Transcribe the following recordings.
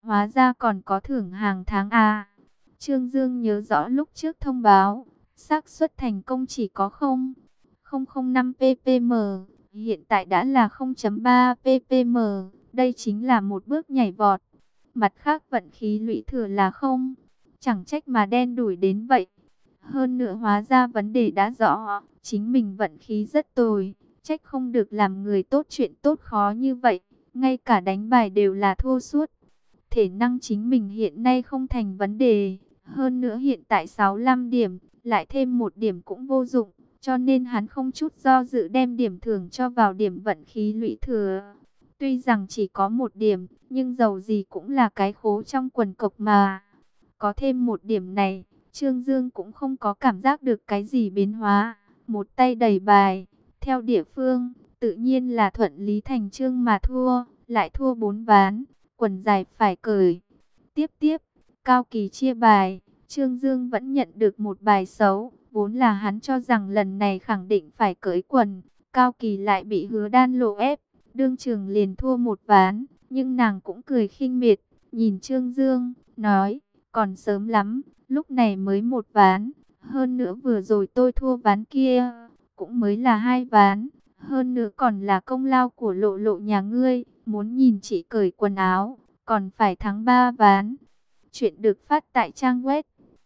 hóa ra còn có thưởng hàng tháng à. Trương Dương nhớ rõ lúc trước thông báo, xác suất thành công chỉ có 0,005 ppm, hiện tại đã là 0,3 ppm, đây chính là một bước nhảy vọt. Mặt khác vận khí lũy thừa là không, chẳng trách mà đen đủi đến vậy. Hơn nữa hóa ra vấn đề đã rõ, chính mình vận khí rất tồi, trách không được làm người tốt chuyện tốt khó như vậy, ngay cả đánh bài đều là thua suốt. Thể năng chính mình hiện nay không thành vấn đề, hơn nữa hiện tại 65 điểm, lại thêm 1 điểm cũng vô dụng, cho nên hắn không chút do dự đem điểm thưởng cho vào điểm vận khí lũy thừa. Tuy rằng chỉ có 1 điểm, nhưng dầu gì cũng là cái khố trong quần cộc mà. Có thêm 1 điểm này, Trương Dương cũng không có cảm giác được cái gì biến hóa. Một tay đầy bài, theo địa phương, tự nhiên là thuận lý thành chương mà thua, lại thua 4 ván, quần dài phải cởi. Tiếp, Cao Kỳ chia bài, Trương Dương vẫn nhận được một bài xấu, vốn là hắn cho rằng lần này khẳng định phải cởi quần. Cao Kỳ lại bị Hứa Đan Lộ ép, đương trường liền thua 1 ván, nhưng nàng cũng cười khinh miệt, nhìn Trương Dương, nói, còn sớm lắm, lúc này mới 1 ván, hơn nữa vừa rồi tôi thua ván kia, cũng mới là 2 ván, hơn nữa còn là công lao của Lộ Lộ nhà ngươi, muốn nhìn chị cởi quần áo, còn phải thắng 3 ván. Chuyện được phát tại trang web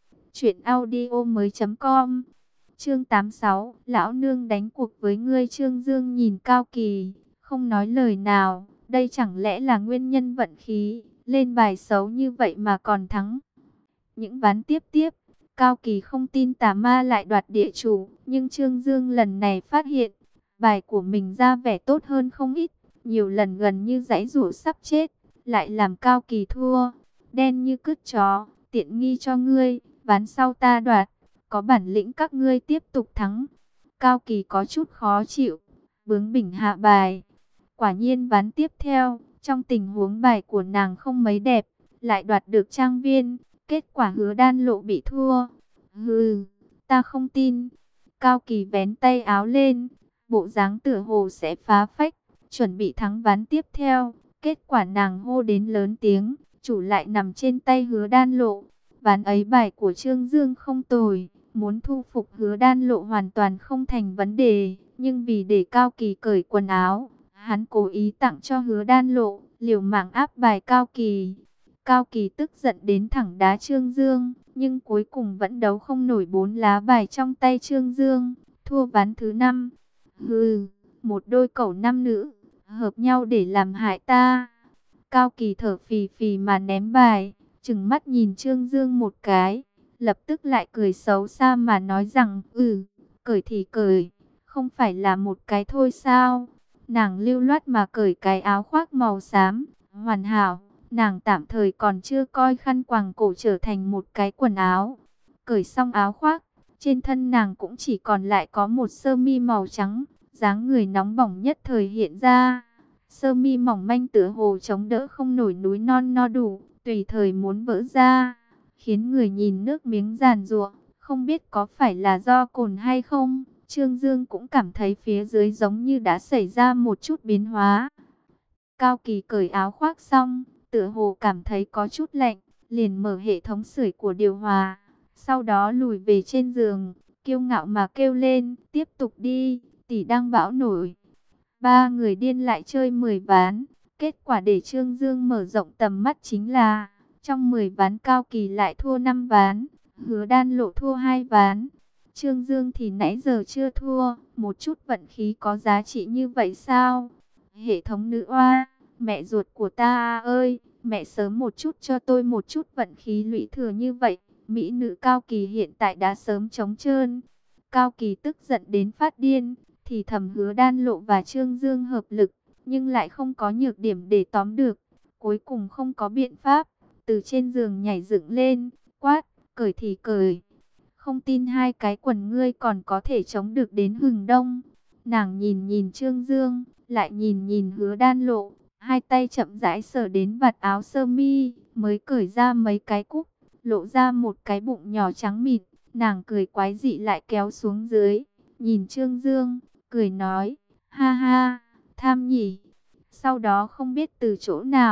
truyệnaudiomoi.com. Chương 86, lão nương đánh cuộc với ngươi. Trương Dương nhìn Cao Kỳ, không nói lời nào, đây chẳng lẽ là nguyên nhân vận khí, lên bài xấu như vậy mà còn thắng. Những ván tiếp, Cao Kỳ không tin tà ma lại đoạt địa chủ, nhưng Trương Dương lần này phát hiện, bài của mình ra vẻ tốt hơn không ít, nhiều lần gần như giãy giụa sắp chết, lại làm Cao Kỳ thua. Đen như cứt chó, tiện nghi cho ngươi, ván sau ta đoạt, có bản lĩnh các ngươi tiếp tục thắng. Cao Kỳ có chút khó chịu, bướng bỉnh hạ bài. Quả nhiên ván tiếp theo, trong tình huống bài của nàng không mấy đẹp, lại đoạt được trang viên, kết quả Hứa Đan Lộ bị thua. Hừ, ta không tin. Cao Kỳ vén tay áo lên, bộ dáng tựa hồ sẽ phá phách, chuẩn bị thắng ván tiếp theo, kết quả nàng hô đến lớn tiếng, chủ lại nằm trên tay Hứa Đan Lộ. Ván ấy bài của Trương Dương không tồi, muốn thu phục Hứa Đan Lộ hoàn toàn không thành vấn đề, nhưng vì để Cao Kỳ cởi quần áo, hắn cố ý tặng cho Hứa Đan Lộ, liều mạng áp bài Cao Kỳ. Cao Kỳ tức giận đến thẳng đá Trương Dương, nhưng cuối cùng vẫn đấu không nổi 4 lá bài trong tay Trương Dương, thua ván thứ 5. Hừ, một đôi cẩu nam nữ, hợp nhau để làm hại ta. Cao Kỳ thở phì phì mà ném bài, trừng mắt nhìn Trương Dương một cái, lập tức lại cười xấu xa mà nói rằng, cởi thì cởi, không phải là một cái thôi sao? Nàng lưu loát mà cởi cái áo khoác màu xám, hoàn hảo, nàng tạm thời còn chưa coi khăn quàng cổ trở thành một cái quần áo. Cởi xong áo khoác, trên thân nàng cũng chỉ còn lại có một sơ mi màu trắng, dáng người nóng bỏng nhất thời hiện ra. Sơ mi mỏng manh tựa hồ chống đỡ không nổi núi non no đủ, tùy thời muốn vỡ ra, khiến người nhìn nước miếng giàn giụa, không biết có phải là do cồn hay không. Trương Dương cũng cảm thấy phía dưới giống như đã xảy ra một chút biến hóa. Cao Kỳ cởi áo khoác xong, tựa hồ cảm thấy có chút lạnh, liền mở hệ thống sưởi của điều hòa, sau đó lùi về trên giường, kiêu ngạo mà kêu lên, tiếp tục đi, tỷ đang bão nổi. 3 người điên lại chơi 10 ván, kết quả để Trương Dương mở rộng tầm mắt chính là, trong 10 ván Cao Kỳ lại thua 5 ván, Hứa Đan Lộ thua 2 ván. Trương Dương thì nãy giờ chưa thua, một chút vận khí có giá trị như vậy sao? Hệ thống nữ oa, mẹ ruột của ta ơi, mẹ sớm một chút cho tôi một chút vận khí lũy thừa như vậy. Mỹ nữ Cao Kỳ hiện tại đã sớm trống trơn. Cao Kỳ tức giận đến phát điên, thì thầm Hứa Đan Lộ và Trương Dương hợp lực, nhưng lại không có nhược điểm để tóm được. Cuối cùng không có biện pháp, từ trên giường nhảy dựng lên, quát, cởi thì cởi. Không tin 2 cái quần ngươi còn có thể chống được đến hừng đông. Nàng nhìn nhìn Trương Dương, lại nhìn nhìn Hứa Đan Lộ, hai tay chậm rãi sờ đến vạt áo sơ mi, mới cởi ra mấy cái cúc, lộ ra một cái bụng nhỏ trắng mịn. Nàng cười quái dị lại kéo xuống dưới, nhìn Trương Dương, cười nói, ha ha, tham nhỉ. Sau đó không biết từ chỗ nào,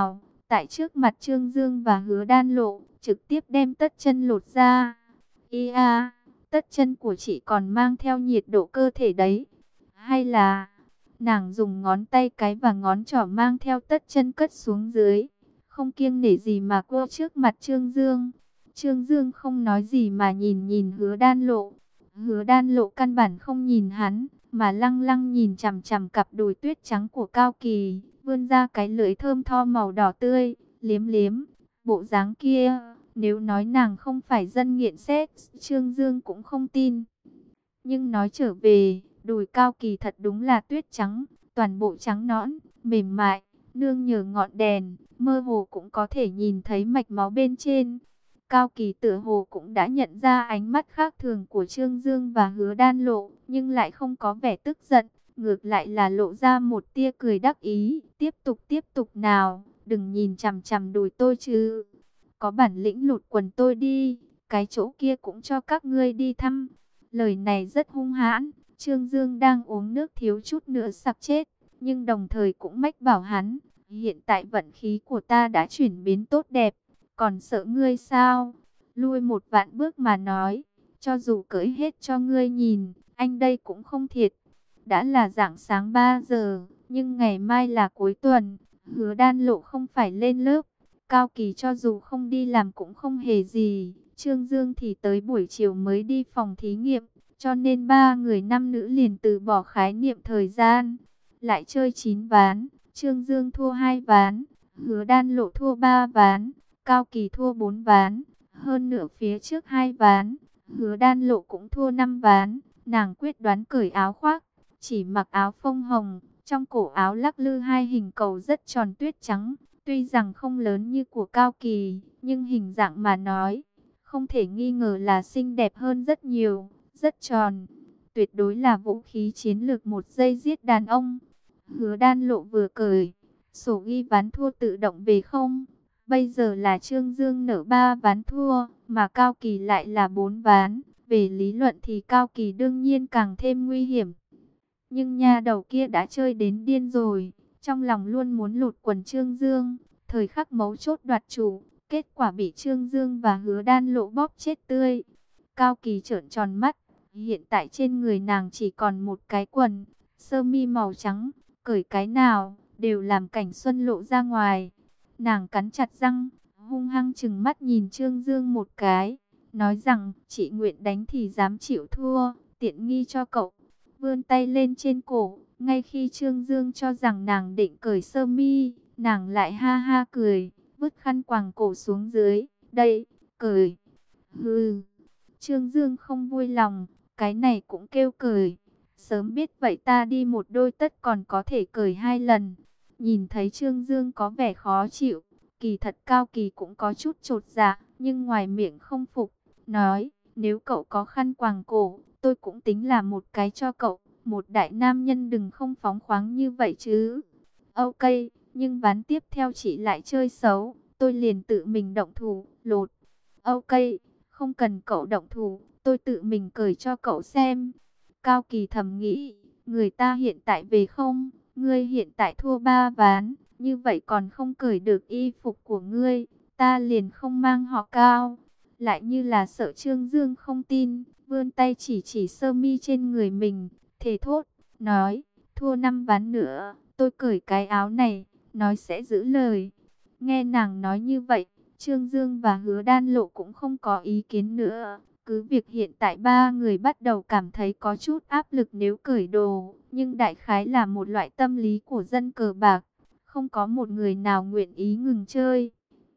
tại trước mặt Trương Dương và Hứa Đan Lộ, trực tiếp đem tất chân lột ra. Ia, tất chân của chị còn mang theo nhiệt độ cơ thể đấy. Hay là nàng dùng ngón tay cái và ngón trỏ mang theo tất chân cất xuống dưới, không kiêng nể gì mà cô trước mặt Trương Dương. Trương Dương không nói gì mà nhìn nhìn Hứa Đan Lộ. Hứa Đan Lộ căn bản không nhìn hắn, mà lăng lăng nhìn chằm chằm cặp đùi tuyết trắng của Cao Kỳ, vươn ra cái lưỡi thơm tho màu đỏ tươi, liếm liếm. Bộ dáng kia, nếu nói nàng không phải dân nghiện sex, Trương Dương cũng không tin. Nhưng nói trở về, đùi Cao Kỳ thật đúng là tuyết trắng, toàn bộ trắng nõn, mềm mại, nương nhờ ngọn đèn, mơ hồ cũng có thể nhìn thấy mạch máu bên trên. Cao Kỳ tựa hồ cũng đã nhận ra ánh mắt khác thường của Trương Dương và Hứa Đan Lộ, nhưng lại không có vẻ tức giận, ngược lại là lộ ra một tia cười đắc ý. Tiếp tục nào, đừng nhìn chằm chằm đùi tôi chứ. Có bản lĩnh lột quần tôi đi, cái chỗ kia cũng cho các ngươi đi thăm. Lời này rất hung hãn, Trương Dương đang uống nước thiếu chút nữa sặc chết, nhưng đồng thời cũng mách bảo hắn, hiện tại vận khí của ta đã chuyển biến tốt đẹp, còn sợ ngươi sao? Lui một vạn bước mà nói, cho dù cởi hết cho ngươi nhìn, anh đây cũng không thiệt. Đã là rạng sáng 3 giờ, nhưng ngày mai là cuối tuần, Hứa Đan Lộ không phải lên lớp. Cao Kỳ cho dù không đi làm cũng không hề gì, Trương Dương thì tới buổi chiều mới đi phòng thí nghiệm, cho nên ba người nam nữ liền từ bỏ khái niệm thời gian. Lại chơi 9 ván, Trương Dương thua 2 ván, Hứa Đan Lộ thua 3 ván, Cao Kỳ thua 4 ván, hơn nửa phía trước 2 ván, Hứa Đan Lộ cũng thua 5 ván. Nàng quyết đoán cởi áo khoác, chỉ mặc áo phông hồng, trong cổ áo lắc lư hai hình cầu rất tròn tuyết trắng. Tuy rằng không lớn như của Cao Kỳ, nhưng hình dạng mà nói, không thể nghi ngờ là xinh đẹp hơn rất nhiều, rất tròn. Tuyệt đối là vũ khí chiến lược một giây giết đàn ông. Hứa Đan Lộ vừa cởi, sổ ghi ván thua tự động về không. Bây giờ là Trương Dương nở 3 ván thua, mà Cao Kỳ lại là 4 ván. Về lý luận thì Cao Kỳ đương nhiên càng thêm nguy hiểm. Nhưng nha đầu kia đã chơi đến điên rồi, trong lòng luôn muốn lột quần Trương Dương, thời khắc mấu chốt đoạt chủ, kết quả bị Trương Dương và Hứa Đan Lộ bóp chết tươi. Cao Kỳ trợn tròn mắt, hiện tại trên người nàng chỉ còn một cái quần, sơ mi màu trắng, cởi cái nào, đều làm cảnh xuân lộ ra ngoài. Nàng cắn chặt răng, hung hăng trừng mắt nhìn Trương Dương một cái, nói rằng, chị nguyện đánh thì dám chịu thua, tiện nghi cho cậu. Vươn tay lên trên cổ, ngay khi Trương Dương cho rằng nàng định cởi sơ mi, nàng lại ha ha cười, vứt khăn quàng cổ xuống dưới, đây, cởi. Hừ, Trương Dương không vui lòng, cái này cũng kêu cởi. Sớm biết vậy ta đi một đôi tất còn có thể cởi 2 lần. Nhìn thấy Trương Dương có vẻ khó chịu, kỳ thật Cao Kỳ cũng có chút chột dạ, nhưng ngoài miệng không phục, nói, nếu cậu có khăn quàng cổ, tôi cũng tính là một cái cho cậu. Một đại nam nhân đừng không phóng khoáng như vậy chứ. Ok, nhưng ván tiếp theo chị lại chơi xấu, tôi liền tự mình động thủ, lột. Ok, không cần cậu động thủ, tôi tự mình cởi cho cậu xem. Cao Kỳ thầm nghĩ, người ta hiện tại về không, ngươi hiện tại thua 3 ván, như vậy còn không cởi được y phục của ngươi, ta liền không mang họ Cao. Lại như là sợ Trương Dương không tin, vươn tay chỉ sơ mi trên người mình, thề thốt, nói, thua 5 ván nữa, tôi cởi cái áo này, nói sẽ giữ lời. Nghe nàng nói như vậy, Trương Dương và Hứa Đan Lộ cũng không có ý kiến nữa. Cứ việc hiện tại ba người bắt đầu cảm thấy có chút áp lực nếu cởi đồ, nhưng đại khái là một loại tâm lý của dân cờ bạc, không có một người nào nguyện ý ngừng chơi.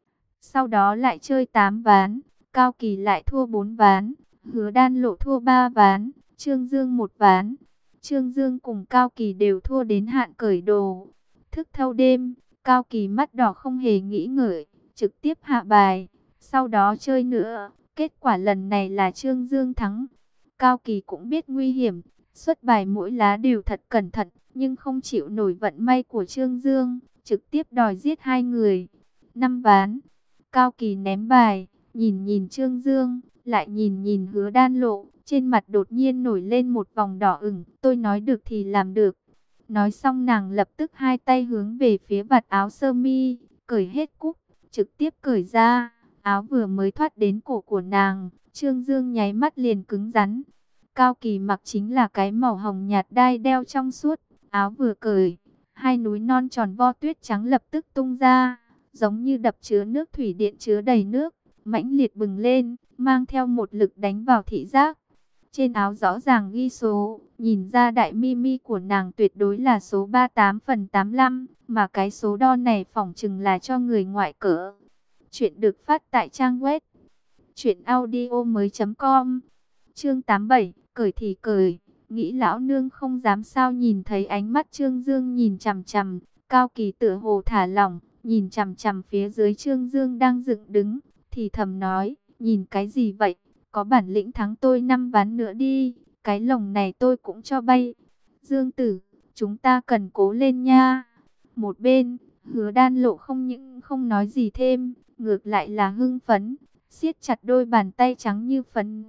Sau đó lại chơi 8 ván, Cao Kỳ lại thua 4 ván, Hứa Đan Lộ thua 3 ván, Trương Dương 1 ván. Trương Dương cùng Cao Kỳ đều thua đến hạn cởi đồ. Thức thâu đêm, Cao Kỳ mắt đỏ không hề nghĩ ngợi, trực tiếp hạ bài, sau đó chơi nữa. Kết quả lần này là Trương Dương thắng. Cao Kỳ cũng biết nguy hiểm, xuất bài mỗi lá đều thật cẩn thận, nhưng không chịu nổi vận may của Trương Dương, trực tiếp đòi giết hai người. 5 ván, Cao Kỳ ném bài, nhìn nhìn Trương Dương, lại nhìn nhìn Hứa Đan Lộ, trên mặt đột nhiên nổi lên một vòng đỏ ửng, tôi nói được thì làm được. Nói xong nàng lập tức hai tay hướng về phía vạt áo sơ mi, cởi hết cúc, trực tiếp cởi ra. Áo vừa mới thoát đến cổ của nàng, Trương Dương nháy mắt liền cứng rắn. Cao Kỳ mặc chính là cái màu hồng nhạt đai đeo trong suốt, áo vừa cởi, hai núi non tròn vo tuyết trắng lập tức tung ra, giống như đập chứa nước thủy điện chứa đầy nước, mãnh liệt bừng lên, mang theo một lực đánh vào thị giác. Trên áo rõ ràng ghi số, nhìn ra đại mi mi của nàng tuyệt đối là số 38 phần 85, mà cái số đo này phỏng chừng là cho người ngoại cỡ. Chuyện được phát tại trang web truyệnaudiomoi.com. Chương 87, cởi thì cởi, nghĩ lão nương không dám sao nhìn thấy ánh mắt Trương Dương nhìn chằm chằm, Cao Kỳ tựa hồ thả lỏng, nhìn chằm chằm phía dưới Trương Dương đang dựng đứng, thì thầm nói, nhìn cái gì vậy, có bản lĩnh thắng tôi 5 ván nữa đi, cái lồng này tôi cũng cho bay. Dương tử, chúng ta cần cố lên nha. Một bên, Hứa Đan Lộ không những không nói gì thêm, ngược lại là hưng phấn, siết chặt đôi bàn tay trắng như phấn.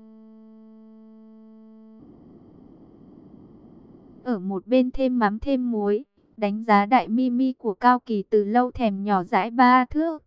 Ở một bên thêm mắm thêm muối, đánh giá đại mi mi của Cao Kỳ từ lâu thèm nhỏ dãi 3 thước.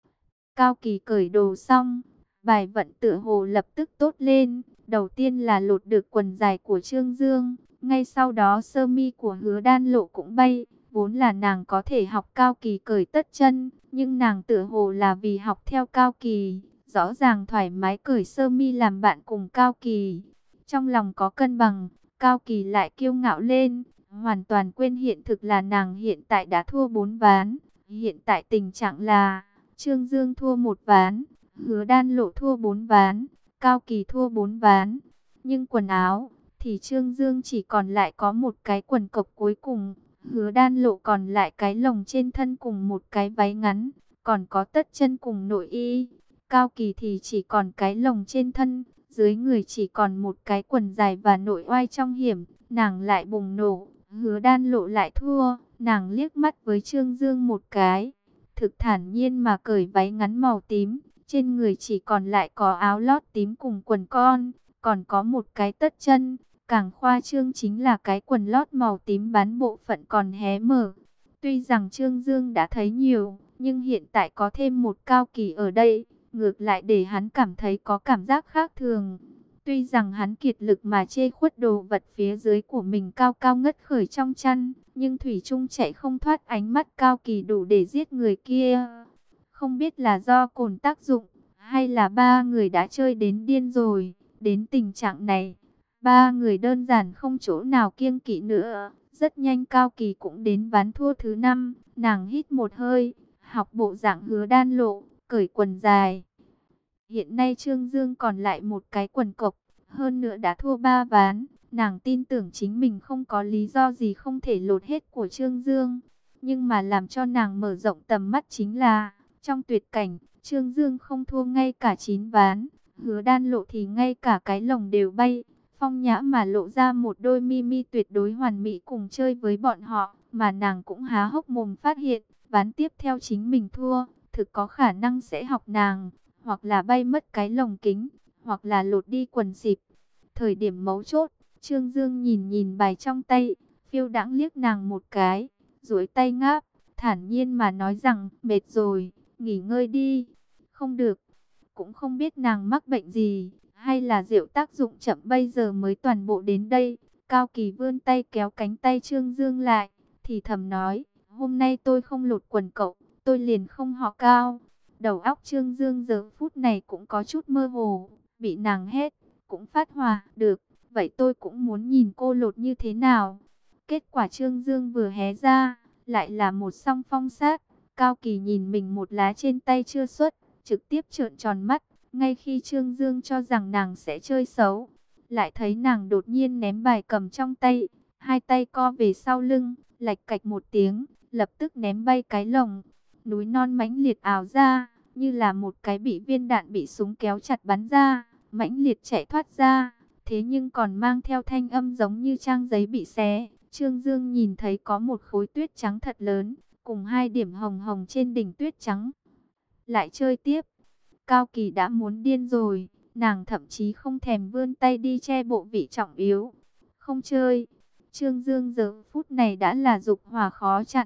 Cao Kỳ cởi đồ xong, bài vận tựa hồ lập tức tốt lên. Đầu tiên là lột được quần dài của Trương Dương, ngay sau đó sơ mi của Hứa Đan Lộ cũng bay. Vốn là nàng có thể học Cao Kỳ cởi tất chân, nhưng nàng tựa hồ là vì học theo Cao Kỳ, rõ ràng thoải mái cởi sơ mi làm bạn cùng Cao Kỳ. Trong lòng có cân bằng, Cao Kỳ lại kiêu ngạo lên, hoàn toàn quên hiện thực là nàng hiện tại đã thua 4 ván. Hiện tại tình trạng là Trương Dương thua 1 ván, Hứa Đan Lộ thua 4 ván, Cao Kỳ thua 4 ván. Nhưng quần áo thì Trương Dương chỉ còn lại có một cái quần cộc cuối cùng, Hứa Đan Lộ còn lại cái lồng trên thân cùng một cái váy ngắn, còn có tất chân cùng nội y. Cao Kỳ thì chỉ còn cái lồng trên thân, dưới người chỉ còn một cái quần dài và nội oai trong hiểm. Nàng lại bùng nổ, Hứa Đan Lộ lại thua. Nàng liếc mắt với Trương Dương một cái, thực thản nhiên mà cởi váy ngắn màu tím, trên người chỉ còn lại có áo lót tím cùng quần con, còn có một cái tất chân. Càng khoa trương chính là cái quần lót màu tím bán bộ phận còn hé mở. Tuy rằng Trương Dương đã thấy nhiều, nhưng hiện tại có thêm một Cao Kỳ ở đây, ngược lại để hắn cảm thấy có cảm giác khác thường. Tuy rằng hắn kiệt lực mà chê khuất đồ vật phía dưới của mình cao cao ngất khởi trong chăn, nhưng thủy chung chạy không thoát ánh mắt Cao Kỳ đủ để giết người kia. Không biết là do cồn tác dụng, hay là ba người đã chơi đến điên rồi, đến tình trạng này. Ba người đơn giản không chỗ nào kiêng kỵ nữa. Rất nhanh Cao Kỳ cũng đến ván thua thứ 5. Nàng hít một hơi, học bộ dạng Hứa Đan Lộ, cởi quần dài. Hiện nay Trương Dương còn lại một cái quần cộc, hơn nữa đã thua 3 ván. Nàng tin tưởng chính mình không có lý do gì không thể lột hết của Trương Dương. Nhưng mà làm cho nàng mở rộng tầm mắt chính là, trong tuyệt cảnh, Trương Dương không thua ngay cả 9 ván. Hứa Đan Lộ thì ngay cả cái lồng đều bay. Phong nhã mà lộ ra một đôi mi mi tuyệt đối hoàn mỹ cùng chơi với bọn họ, mà nàng cũng há hốc mồm phát hiện, ván tiếp theo chính mình thua, thực có khả năng sẽ học nàng, hoặc là bay mất cái lồng kính, hoặc là lột đi quần xịp. Thời điểm mấu chốt, Trương Dương nhìn nhìn bài trong tay, phiêu đãng liếc nàng một cái, duỗi tay ngáp, thản nhiên mà nói rằng, mệt rồi, nghỉ ngơi đi. Không được, cũng không biết nàng mắc bệnh gì, hay là rượu tác dụng chậm bây giờ mới toàn bộ đến đây. Cao Kỳ vươn tay kéo cánh tay Trương Dương lại, thì thầm nói, hôm nay tôi không lột quần cậu, tôi liền không họ Cao. Đầu óc Trương Dương giờ phút này cũng có chút mơ hồ, bị nàng hét, cũng phát hỏa, được, vậy tôi cũng muốn nhìn cô lột như thế nào. Kết quả Trương Dương vừa hé ra, lại là một song phong sát. Cao Kỳ nhìn mình một lá trên tay chưa xuất, trực tiếp trợn tròn mắt. Ngay khi Trương Dương cho rằng nàng sẽ chơi xấu, lại thấy nàng đột nhiên ném bài cầm trong tay, hai tay co về sau lưng, lạch cạch một tiếng, lập tức ném bay cái lồng. Núi non mãnh liệt ào ra, như là một cái bị viên đạn bị súng kéo chặt bắn ra, mãnh liệt chạy thoát ra, thế nhưng còn mang theo thanh âm giống như trang giấy bị xé. Trương Dương nhìn thấy có một khối tuyết trắng thật lớn, cùng hai điểm hồng hồng trên đỉnh tuyết trắng. Lại chơi tiếp. Cao Kỳ đã muốn điên rồi, nàng thậm chí không thèm vươn tay đi che bộ vị trọng yếu. Không chơi. Trương Dương giờ phút này đã là dục hỏa khó chặn,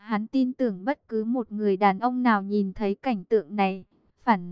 Hắn tin tưởng bất cứ một người đàn ông nào nhìn thấy cảnh tượng này, phản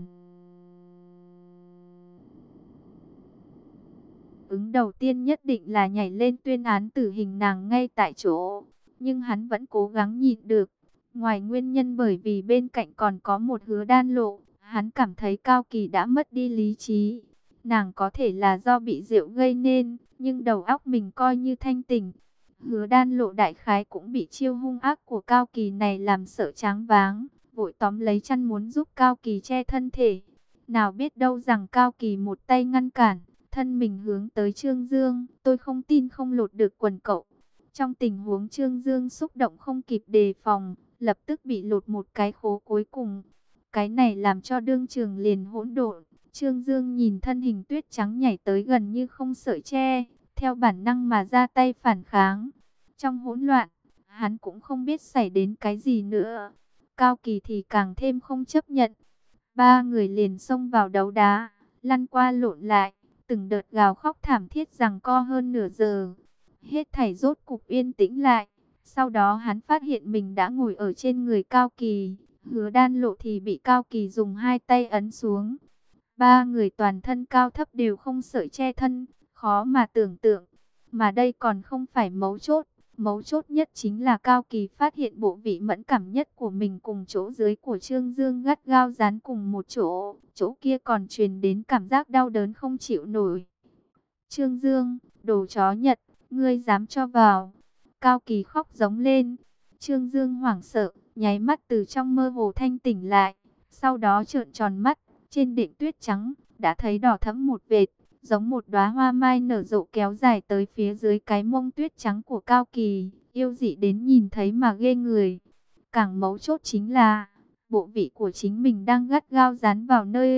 ứng đầu tiên nhất định là nhảy lên tuyên án tử hình nàng ngay tại chỗ. Nhưng hắn vẫn cố gắng nhịn được. Ngoài nguyên nhân bởi vì bên cạnh còn có một Hứa Đan Lộ, hắn cảm thấy Cao Kỳ đã mất đi lý trí. Nàng có thể là do bị rượu gây nên, nhưng đầu óc mình coi như thanh tỉnh. Hứa Đan Lộ đại khái cũng bị chiêu hung ác của Cao Kỳ này làm sợ choáng váng, vội tóm lấy chăn muốn giúp Cao Kỳ che thân thể. Nào biết đâu rằng Cao Kỳ một tay ngăn cản, thân mình hướng tới Trương Dương. Tôi không tin không lột được quần cậu. Trong tình huống Trương Dương xúc động không kịp đề phòng, lập tức bị lột một cái khố cuối cùng. Cái này làm cho đương trường liền hỗn độn. Trương Dương nhìn thân hình tuyết trắng nhảy tới gần như không sợi tre, theo bản năng mà ra tay phản kháng. Trong hỗn loạn, hắn cũng không biết xảy đến cái gì nữa. Cao Kỳ thì càng thêm không chấp nhận. Ba người liền xông vào đấu đá, lăn qua lộn lại, từng đợt gào khóc thảm thiết giằng co hơn nửa giờ. Hết thảy rốt cục yên tĩnh lại. Sau đó hắn phát hiện mình đã ngồi ở trên người Cao Kỳ. Hứa Đan Lộ thì bị Cao Kỳ dùng hai tay ấn xuống. Ba người toàn thân cao thấp đều không sợi che thân, khó mà tưởng tượng. Mà đây còn không phải mấu chốt. Mấu chốt nhất chính là Cao Kỳ phát hiện bộ vị mẫn cảm nhất của mình cùng chỗ dưới của Trương Dương gắt gao dán cùng một chỗ. Chỗ kia còn truyền đến cảm giác đau đớn không chịu nổi. Trương Dương, đồ chó Nhật, ngươi dám cho vào. Cao Kỳ khóc giống lên. Trương Dương hoảng sợ, nháy mắt từ trong mơ hồ thanh tỉnh lại. Sau đó trợn tròn mắt, trên đệm tuyết trắng, đã thấy đỏ thẫm một vệt, giống một đóa hoa mai nở rộ kéo dài tới phía dưới cái mông tuyết trắng của Cao Kỳ, yêu dị đến nhìn thấy mà ghê người. Càng mấu chốt chính là, bộ vị của chính mình đang gắt gao dán vào nơi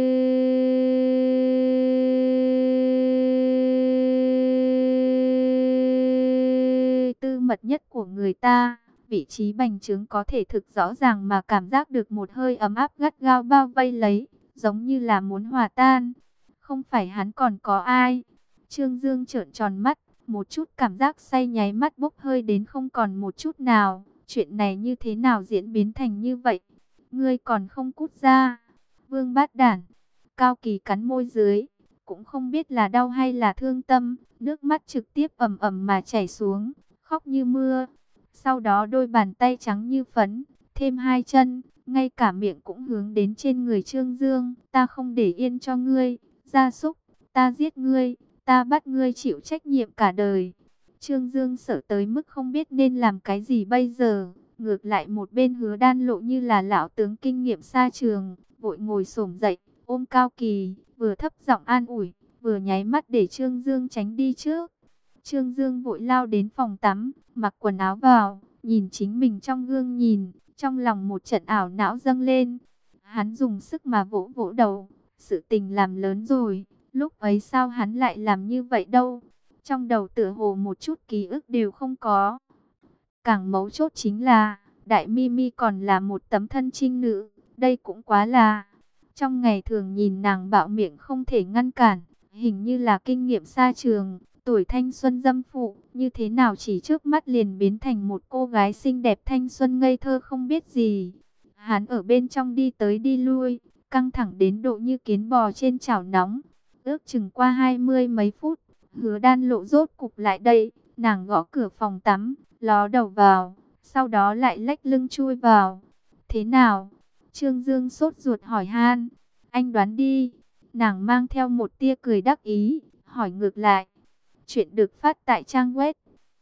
tư mật nhất của người ta. Vị trí bành trướng có thể thực rõ ràng mà cảm giác được một hơi ấm áp gắt gao bao vây lấy, giống như là muốn hòa tan. Không phải hắn còn có ai. Trương Dương trợn tròn mắt, một chút cảm giác say nháy mắt bốc hơi đến không còn một chút nào. Chuyện này như thế nào diễn biến thành như vậy? Ngươi còn không cút ra. Vương bát đản. Cao Kỳ cắn môi dưới, cũng không biết là đau hay là thương tâm, nước mắt trực tiếp ầm ầm mà chảy xuống, khóc như mưa. Sau đó đôi bàn tay trắng như phấn, thêm hai chân, ngay cả miệng cũng hướng đến trên người Trương Dương. Ta không để yên cho ngươi, gia súc, ta giết ngươi, ta bắt ngươi chịu trách nhiệm cả đời. Trương Dương sợ tới mức không biết nên làm cái gì bây giờ. Ngược lại một bên Hứa Đan Lộ như là lão tướng kinh nghiệm xa trường, vội ngồi xổm dậy, ôm Cao Kỳ, vừa thấp giọng an ủi, vừa nháy mắt để Trương Dương tránh đi trước. Trương Dương vội lao đến phòng tắm, mặc quần áo vào, nhìn chính mình trong gương nhìn, trong lòng một trận ảo não dâng lên. Hắn dùng sức mà vỗ vỗ đầu, sự tình làm lớn rồi, lúc ấy sao hắn lại làm như vậy đâu. Trong đầu tựa hồ một chút ký ức đều không có. Càng mấu chốt chính là, Đại Mimi còn là một tấm thân trinh nữ, đây cũng quá là. Trong ngày thường nhìn nàng bạo miệng không thể ngăn cản, hình như là kinh nghiệm xa trường, tuổi thanh xuân dâm phụ, như thế nào chỉ trước mắt liền biến thành một cô gái xinh đẹp thanh xuân ngây thơ không biết gì. Hắn ở bên trong đi tới đi lui, căng thẳng đến độ như kiến bò trên chảo nóng. Ước chừng qua 20 mấy phút, Hứa Đan Lộ rốt cục lại đây, nàng gõ cửa phòng tắm, ló đầu vào, sau đó lại lách lưng chui vào. Thế nào? Trương Dương sốt ruột hỏi han. Anh đoán đi. Nàng mang theo một tia cười đắc ý, hỏi ngược lại. Chuyện được phát tại trang web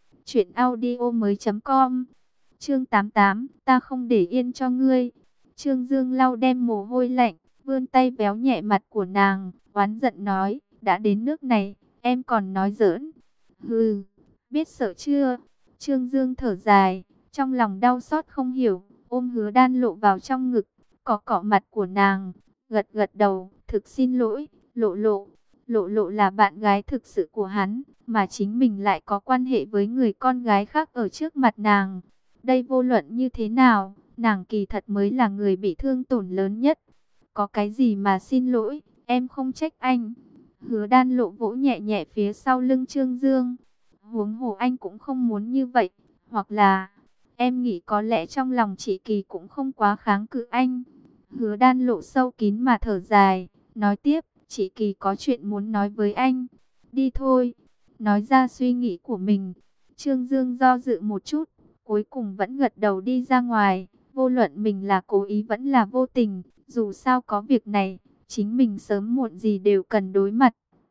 truyệnaudiomoi.com. Chương 88, ta không để yên cho ngươi. Trương Dương lau đem mồ hôi lạnh, vươn tay véo nhẹ mặt của nàng, oán giận nói, đã đến nước này, em còn nói giỡn. Hừ, biết sợ chưa? Trương Dương thở dài, trong lòng đau xót không hiểu, ôm Hứa Đan Lộ vào trong ngực, cọ cọ mặt của nàng, gật gật đầu, thực xin lỗi, Lộ Lộ. Lộ Lộ là bạn gái thực sự của hắn, mà chính mình lại có quan hệ với người con gái khác ở trước mặt nàng. Đây vô luận như thế nào, nàng kỳ thật mới là người bị thương tổn lớn nhất. Có cái gì mà xin lỗi, em không trách anh. Hứa Đan Lộ vỗ nhẹ nhẹ phía sau lưng Trương Dương. Huống hồ anh cũng không muốn như vậy, hoặc là Em nghĩ có lẽ trong lòng chị Kỳ cũng không quá kháng cự anh. Hứa Đan Lộ sâu kín mà thở dài, nói tiếp, chị Kỳ có chuyện muốn nói với anh. Đi thôi, nói ra suy nghĩ của mình. Trương Dương do dự một chút, cuối cùng vẫn gật đầu đi ra ngoài. Vô luận mình là cố ý vẫn là vô tình, dù sao có việc này, chính mình sớm muộn gì đều cần đối mặt.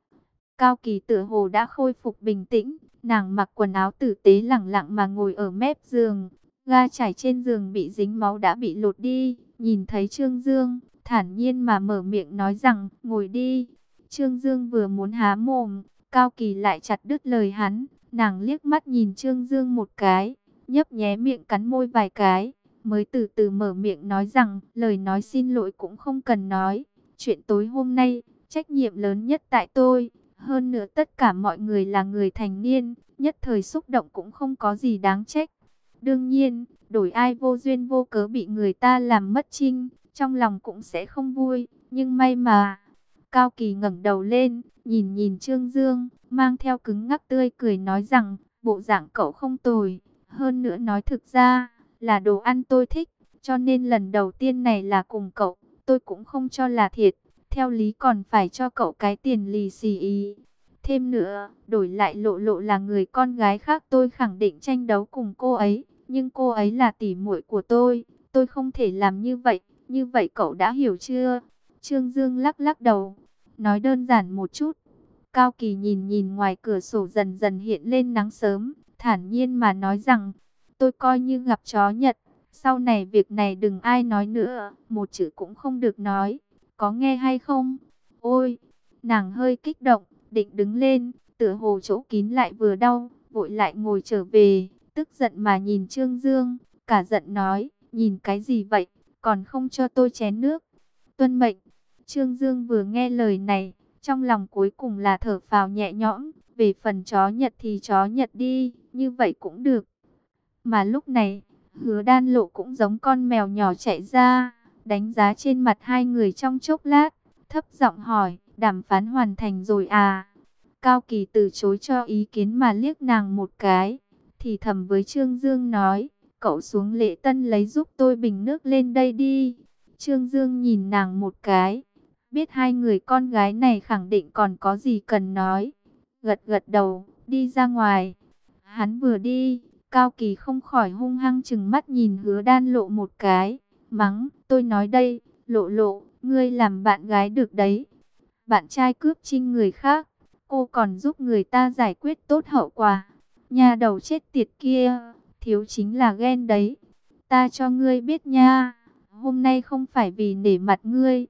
Cao Kỳ tựa hồ đã khôi phục bình tĩnh, nàng mặc quần áo tử tế lẳng lặng mà ngồi ở mép giường. Ga trải trên giường bị dính máu đã bị lột đi, nhìn thấy Trương Dương, thản nhiên mà mở miệng nói rằng, ngồi đi. Trương Dương vừa muốn há mồm, Cao Kỳ lại chặt đứt lời hắn, nàng liếc mắt nhìn Trương Dương một cái, nhấp nhé miệng cắn môi vài cái, mới từ từ mở miệng nói rằng, lời nói xin lỗi cũng không cần nói, chuyện tối hôm nay, trách nhiệm lớn nhất tại tôi. Hơn nữa tất cả mọi người là người thành niên, nhất thời xúc động cũng không có gì đáng trách. Đương nhiên, đổi ai vô duyên vô cớ bị người ta làm mất trinh, trong lòng cũng sẽ không vui, nhưng may mà. Cao Kỳ ngẩng đầu lên, nhìn nhìn Trương Dương, mang theo cứng ngắc tươi cười nói rằng, bộ dạng cậu không tồi, hơn nữa nói thực ra, là đồ ăn tôi thích, cho nên lần đầu tiên này là cùng cậu, tôi cũng không cho là thiệt. Theo lý còn phải cho cậu cái tiền lì xì ý. Thêm nữa, đổi lại Lộ Lộ là người con gái khác tôi khẳng định tranh đấu cùng cô ấy. Nhưng cô ấy là tỷ muội của tôi không thể làm như vậy cậu đã hiểu chưa? Trương Dương lắc lắc đầu, nói đơn giản một chút. Cao Kỳ nhìn nhìn ngoài cửa sổ dần dần hiện lên nắng sớm, thản nhiên mà nói rằng, tôi coi như gặp chó Nhật. Sau này việc này đừng ai nói nữa, một chữ cũng không được nói. Có nghe hay không? Ôi, nàng hơi kích động, định đứng lên, tựa hồ chỗ kín lại vừa đau, vội lại ngồi trở về, tức giận mà nhìn Trương Dương, cả giận nói, nhìn cái gì vậy, còn không cho tôi chén nước. Tuân mệnh. Trương Dương vừa nghe lời này, trong lòng cuối cùng là thở phào nhẹ nhõm, về phần chó Nhật thì chó Nhật đi, như vậy cũng được. Mà lúc này, Hứa Đan Lộ cũng giống con mèo nhỏ chạy ra, đánh giá trên mặt hai người trong chốc lát, thấp giọng hỏi, đàm phán hoàn thành rồi à? Cao Kỳ từ chối cho ý kiến mà liếc nàng một cái, thì thầm với Trương Dương nói, cậu xuống lễ tân lấy giúp tôi bình nước lên đây đi. Trương Dương nhìn nàng một cái, biết hai người con gái này khẳng định còn có gì cần nói, gật gật đầu, đi ra ngoài. Hắn vừa đi, Cao Kỳ không khỏi hung hăng chừng mắt nhìn Hứa Đan Lộ một cái, mắng, tôi nói đây, Lộ Lộ, ngươi làm bạn gái được đấy. Bạn trai cướp chinh người khác, cô còn giúp người ta giải quyết tốt hậu quả. Nhà đầu chết tiệt kia, thiếu chính là ghen đấy. Ta cho ngươi biết nha, hôm nay không phải vì nể mặt ngươi,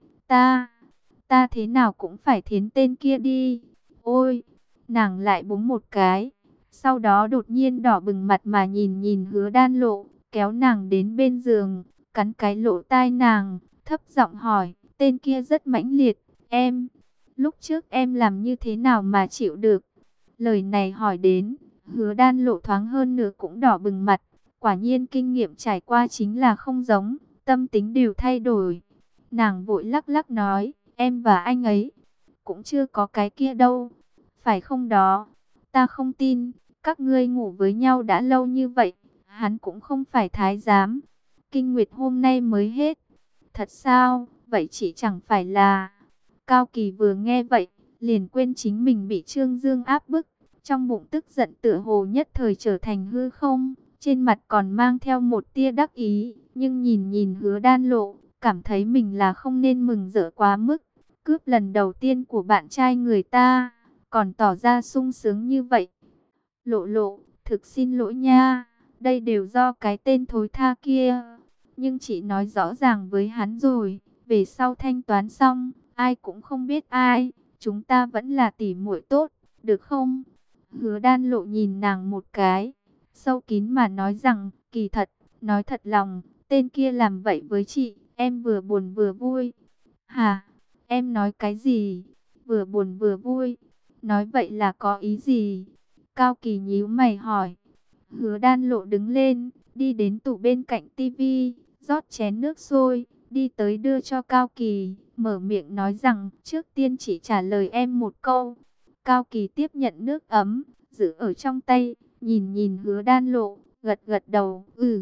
ta thế nào cũng phải thiến tên kia đi. Ôi, nàng lại búng một cái. Sau đó đột nhiên đỏ bừng mặt mà nhìn nhìn Hứa Đan Lộ, kéo nàng đến bên giường, cắn cái lỗ tai nàng, thấp giọng hỏi, tên kia rất mãnh liệt, lúc trước em làm như thế nào mà chịu được? Lời này hỏi đến, Hứa Đan Lộ thoáng hơn nữa cũng đỏ bừng mặt, quả nhiên kinh nghiệm trải qua chính là không giống, tâm tính đều thay đổi. Nàng vội lắc lắc nói, em và anh ấy cũng chưa có cái kia đâu, phải không đó? Ta không tin, các ngươi ngủ với nhau đã lâu như vậy, hắn cũng không phải thái giám. Kinh nguyệt hôm nay mới hết. Thật sao? Vậy chỉ chẳng phải là... Cao Kỳ vừa nghe vậy, liền quên chính mình bị Trương Dương áp bức. Trong bụng tức giận tựa hồ nhất thời trở thành hư không. Trên mặt còn mang theo một tia đắc ý. Nhưng nhìn nhìn Hứa Đan Lộ, cảm thấy mình là không nên mừng rỡ quá mức. Cướp lần đầu tiên của bạn trai người ta, còn tỏ ra sung sướng như vậy. Lộ Lộ, thực xin lỗi nha, đây đều do cái tên thối tha kia. Nhưng chị nói rõ ràng với hắn rồi, về sau thanh toán xong, ai cũng không biết ai, chúng ta vẫn là tỷ muội tốt, được không? Hứa Đan Lộ nhìn nàng một cái, sâu kín mà nói rằng, kỳ thật, nói thật lòng, tên kia làm vậy với chị, em vừa buồn vừa vui. Hả? Em nói cái gì? Vừa buồn vừa vui, nói vậy là có ý gì? Cao Kỳ nhíu mày hỏi. Hứa Đan Lộ đứng lên, đi đến tủ bên cạnh tivi, rót chén nước sôi, đi tới đưa cho Cao Kỳ, mở miệng nói rằng, trước tiên chỉ trả lời em một câu. Cao Kỳ tiếp nhận nước ấm, giữ ở trong tay, nhìn nhìn Hứa Đan Lộ, gật gật đầu,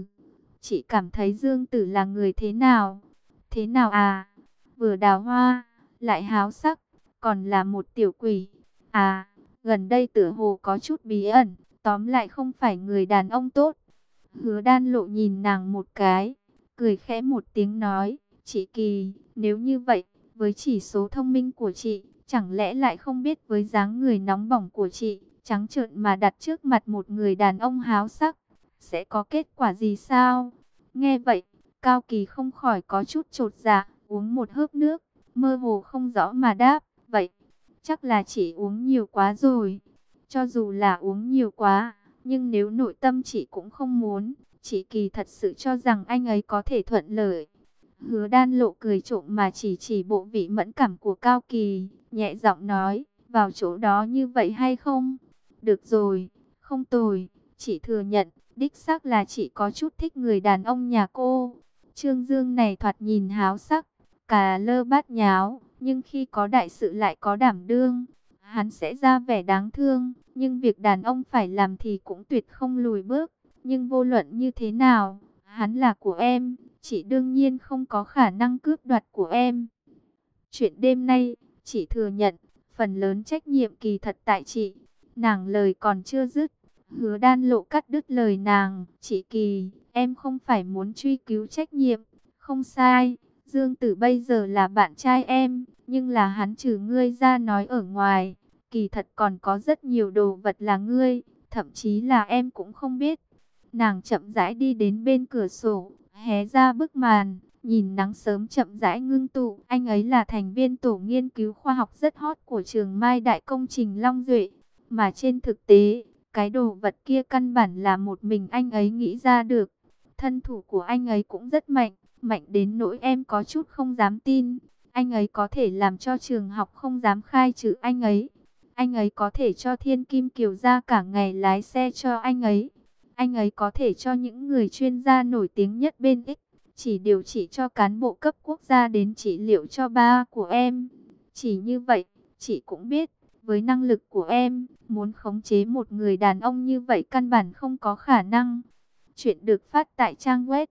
chị cảm thấy Dương Tử là người thế nào? Thế nào à? Vừa đào hoa, lại háo sắc, còn là một tiểu quỷ. À, gần đây tựa hồ có chút bí ẩn, tóm lại không phải người đàn ông tốt. Hứa Đan Lộ nhìn nàng một cái, cười khẽ một tiếng nói, chị Kỳ, nếu như vậy, với chỉ số thông minh của chị, chẳng lẽ lại không biết với dáng người nóng bỏng của chị, trắng trợn mà đặt trước mặt một người đàn ông háo sắc, sẽ có kết quả gì sao? Nghe vậy, Cao Kỳ không khỏi có chút chột dạ, uống một hớp nước, mơ hồ không rõ mà đáp, vậy, chắc là chị uống nhiều quá rồi. Cho dù là uống nhiều quá, nhưng nếu nội tâm chị cũng không muốn, chị Kỳ thật sự cho rằng anh ấy có thể thuận lợi. Hứa Đan Lộ cười trộm mà chỉ bộ vị mẫn cảm của Cao Kỳ, nhẹ giọng nói, vào chỗ đó như vậy hay không? Được rồi, không tồi, chị thừa nhận, đích xác là chị có chút thích người đàn ông nhà cô. Trương Dương này thoạt nhìn háo sắc, cà lơ bát nháo, nhưng khi có đại sự lại có đảm đương. Hắn sẽ ra vẻ đáng thương, nhưng việc đàn ông phải làm thì cũng tuyệt không lùi bước. Nhưng vô luận như thế nào, hắn là của em, chị đương nhiên không có khả năng cướp đoạt của em. Chuyện đêm nay, chị thừa nhận, phần lớn trách nhiệm kỳ thật tại chị. Nàng lời còn chưa dứt, Hứa Đan Lộ cắt đứt lời nàng. Chị Kỳ, em không phải muốn truy cứu trách nhiệm, không sai. Dương Tử bây giờ là bạn trai em, nhưng là hắn trừ ngươi ra nói ở ngoài. Kỳ thật còn có rất nhiều đồ vật là ngươi, thậm chí là em cũng không biết. Nàng chậm rãi đi đến bên cửa sổ, hé ra bức màn, nhìn nắng sớm chậm rãi ngưng tụ. Anh ấy là thành viên tổ nghiên cứu khoa học rất hot của trường Mai Đại Công trình Long Duệ. Mà trên thực tế, cái đồ vật kia căn bản là một mình anh ấy nghĩ ra được. Thân thủ của anh ấy cũng rất mạnh, mạnh đến nỗi em có chút không dám tin. Anh ấy có thể làm cho trường học không dám khai trừ anh ấy. Anh ấy có thể cho Thiên Kim Kiều ra cả ngày lái xe cho anh ấy. Anh ấy có thể cho những người chuyên gia nổi tiếng nhất bên X chỉ điều trị cho cán bộ cấp quốc gia đến trị liệu cho ba của em. Chỉ như vậy, chị cũng biết, với năng lực của em, muốn khống chế một người đàn ông như vậy căn bản không có khả năng. Chuyện được phát tại trang web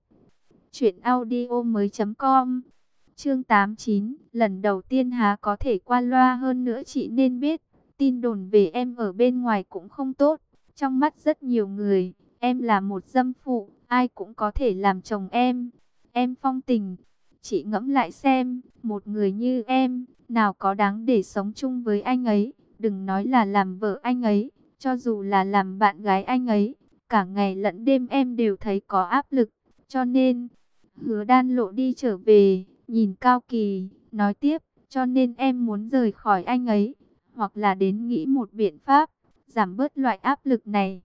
truyệnaudiomoi.com. Chương 89, lần đầu tiên há có thể qua loa, hơn nữa chị nên biết, tin đồn về em ở bên ngoài cũng không tốt. Trong mắt rất nhiều người, em là một dâm phụ, ai cũng có thể làm chồng em. Em phong tình, chị ngẫm lại xem, một người như em, nào có đáng để sống chung với anh ấy. Đừng nói là làm vợ anh ấy, cho dù là làm bạn gái anh ấy, cả ngày lẫn đêm em đều thấy có áp lực. Cho nên, Hứa Đan Lộ đi trở về, nhìn Cao Kỳ, nói tiếp, cho nên em muốn rời khỏi anh ấy, hoặc là đến nghĩ một biện pháp, giảm bớt loại áp lực này.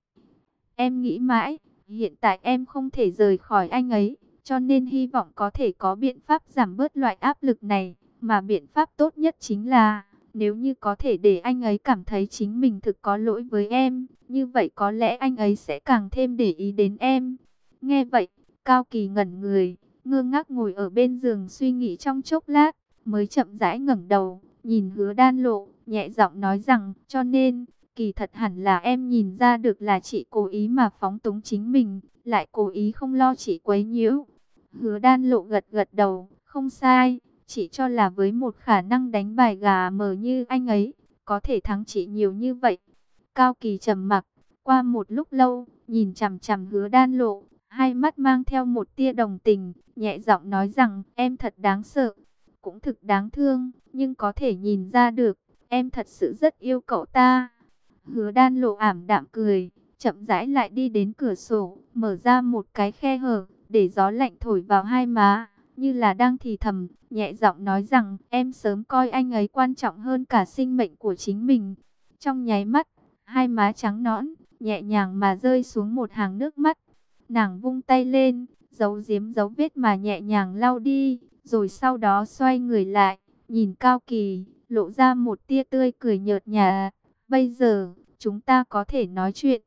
Em nghĩ mãi, hiện tại em không thể rời khỏi anh ấy, cho nên hy vọng có thể có biện pháp giảm bớt loại áp lực này, mà biện pháp tốt nhất chính là, nếu như có thể để anh ấy cảm thấy chính mình thực có lỗi với em, như vậy có lẽ anh ấy sẽ càng thêm để ý đến em. Nghe vậy, Cao Kỳ ngẩn người, ngơ ngác ngồi ở bên giường suy nghĩ trong chốc lát, mới chậm rãi ngẩng đầu, nhìn Hứa Đan Lộ, nhẹ giọng nói rằng, cho nên, kỳ thật hẳn là em nhìn ra được là chị cố ý mà phóng túng chính mình, lại cố ý không lo chị quấy nhiễu. Hứa Đan Lộ gật gật đầu, không sai, chỉ cho là với một khả năng đánh bài gà mờ như anh ấy, có thể thắng chị nhiều như vậy. Cao Kỳ trầm mặc, qua một lúc lâu, nhìn chằm chằm Hứa Đan Lộ, hai mắt mang theo một tia đồng tình, nhẹ giọng nói rằng, em thật đáng sợ, cũng thực đáng thương, nhưng có thể nhìn ra được, em thật sự rất yêu cậu ta. Hứa Đan Lộ ảm đạm cười, chậm rãi lại đi đến cửa sổ, mở ra một cái khe hở, để gió lạnh thổi vào hai má, như là đang thì thầm, nhẹ giọng nói rằng, em sớm coi anh ấy quan trọng hơn cả sinh mệnh của chính mình. Trong nháy mắt, hai má trắng nõn, nhẹ nhàng mà rơi xuống một hàng nước mắt. Nàng vung tay lên, giấu giếm dấu vết mà nhẹ nhàng lau đi, rồi sau đó xoay người lại, nhìn Cao Kỳ, lộ ra một tia tươi cười nhợt nhạt. Bây giờ, chúng ta có thể nói chuyện,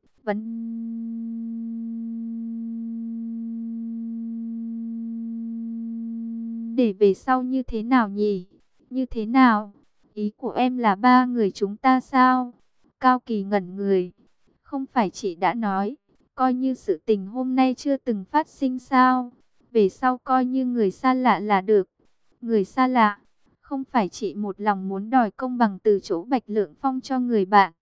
để về sau như thế nào nhỉ? Như thế nào? Ý của em là ba người chúng ta sao? Cao Kỳ ngẩn người. Không phải chị đã nói, coi như sự tình hôm nay chưa từng phát sinh sao? Về sau coi như người xa lạ là được. Người xa lạ, không phải chị một lòng muốn đòi công bằng từ chỗ Bạch Lượng Phong cho người bạn.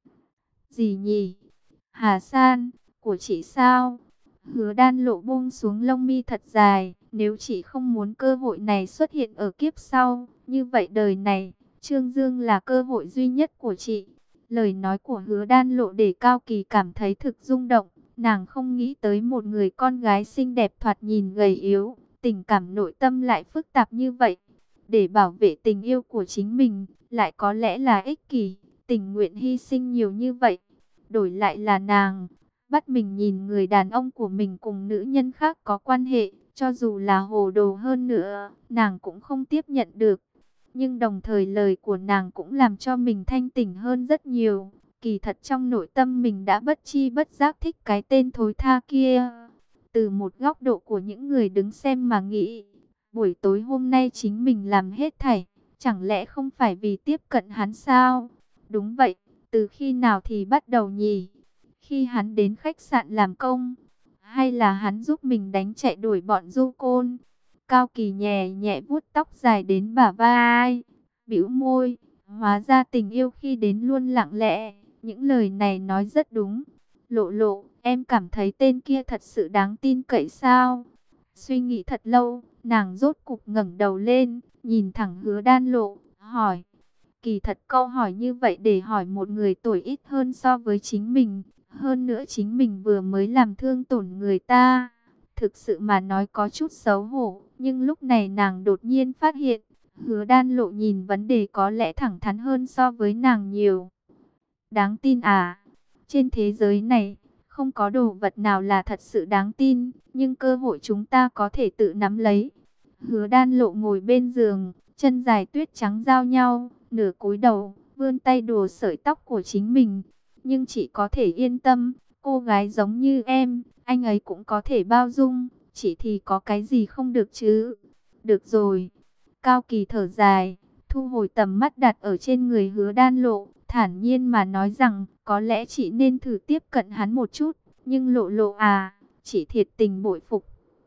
Gì nhỉ? Hà San, của chị sao? Hứa Đan Lộ buông xuống lông mi thật dài. Nếu chị không muốn cơ hội này xuất hiện ở kiếp sau, như vậy đời này, Trương Dương là cơ hội duy nhất của chị. Lời nói của Hứa Đan Lộ để Cao Kỳ cảm thấy thực rung động. Nàng không nghĩ tới một người con gái xinh đẹp thoạt nhìn gầy yếu, tình cảm nội tâm lại phức tạp như vậy. Để bảo vệ tình yêu của chính mình, lại có lẽ là ích kỷ, tình nguyện hy sinh nhiều như vậy. Đổi lại là nàng, bắt mình nhìn người đàn ông của mình cùng nữ nhân khác có quan hệ, cho dù là hồ đồ hơn nữa, nàng cũng không tiếp nhận được. Nhưng đồng thời lời của nàng cũng làm cho mình thanh tỉnh hơn rất nhiều. Kỳ thật trong nội tâm mình đã bất chi bất giác thích cái tên thối tha kia. Từ một góc độ của những người đứng xem mà nghĩ, buổi tối hôm nay chính mình làm hết thảy, chẳng lẽ không phải vì tiếp cận hắn sao? Đúng vậy, từ khi nào thì bắt đầu nhỉ? Khi hắn đến khách sạn làm công, hay là hắn giúp mình đánh chạy đuổi bọn du côn? Cao Kỳ nhẹ nhẹ vuốt tóc dài đến bả vai, bĩu môi, hóa ra tình yêu khi đến luôn lặng lẽ. Những lời này nói rất đúng. Lộ Lộ, em cảm thấy tên kia thật sự đáng tin cậy sao? Suy nghĩ thật lâu, nàng rốt cục ngẩng đầu lên, nhìn thẳng Hứa Đan Lộ, hỏi. Kỳ thật câu hỏi như vậy để hỏi một người tuổi ít hơn so với chính mình. Hơn nữa chính mình vừa mới làm thương tổn người ta. Thực sự mà nói có chút xấu hổ. Nhưng lúc này nàng đột nhiên phát hiện, Hứa Đan Lộ nhìn vấn đề có lẽ thẳng thắn hơn so với nàng nhiều. Đáng tin à? Trên thế giới này, không có đồ vật nào là thật sự đáng tin, nhưng cơ hội chúng ta có thể tự nắm lấy. Hứa Đan Lộ ngồi bên giường, chân dài tuyết trắng giao nhau, nửa cúi đầu, vươn tay đùa sợi tóc của chính mình. Nhưng chị có thể yên tâm, cô gái giống như em, anh ấy cũng có thể bao dung, chị thì có cái gì không được chứ? Được rồi. Cao Kỳ thở dài, thu hồi tầm mắt đặt ở trên người Hứa Đan Lộ, thản nhiên mà nói rằng, có lẽ chị nên thử tiếp cận hắn một chút, nhưng Lộ Lộ à, chị thiệt tình bội phục.